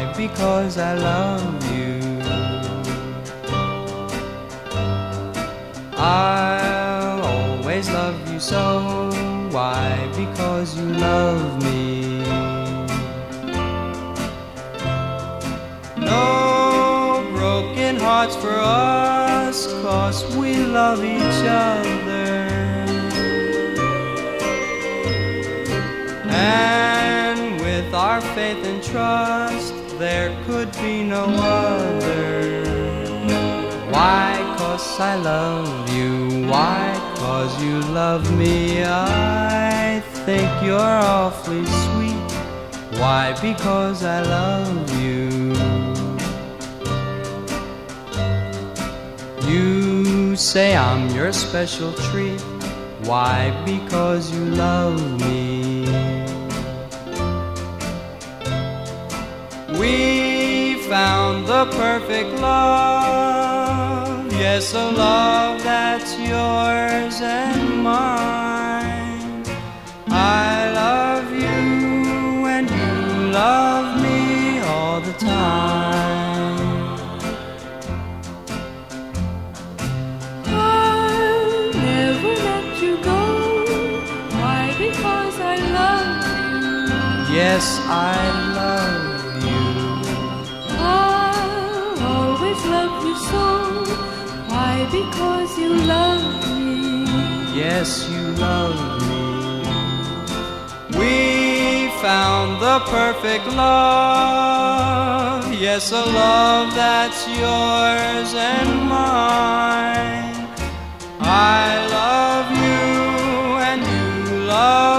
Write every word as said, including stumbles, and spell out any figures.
Why? Because I love you. I'll always love you so. Why? Because you love me. No broken hearts for us, 'cause we love each other. And with our faith and trust, there could be no other. Why? 'Cause I love you. Why? 'Cause you love me. I think you're awfully sweet. Why? Because I love you. You say I'm your special treat. Why? Because you love me. We found the perfect love. Yes, a love that's yours and mine. I love you and you love me all the time. I'll never let you go. Why? Because I love you. Yes, I love you. I'll always love you so. Why? Because you love me. Yes, you love me. We found the perfect love. Yes, a love that's yours and mine. I love you and you love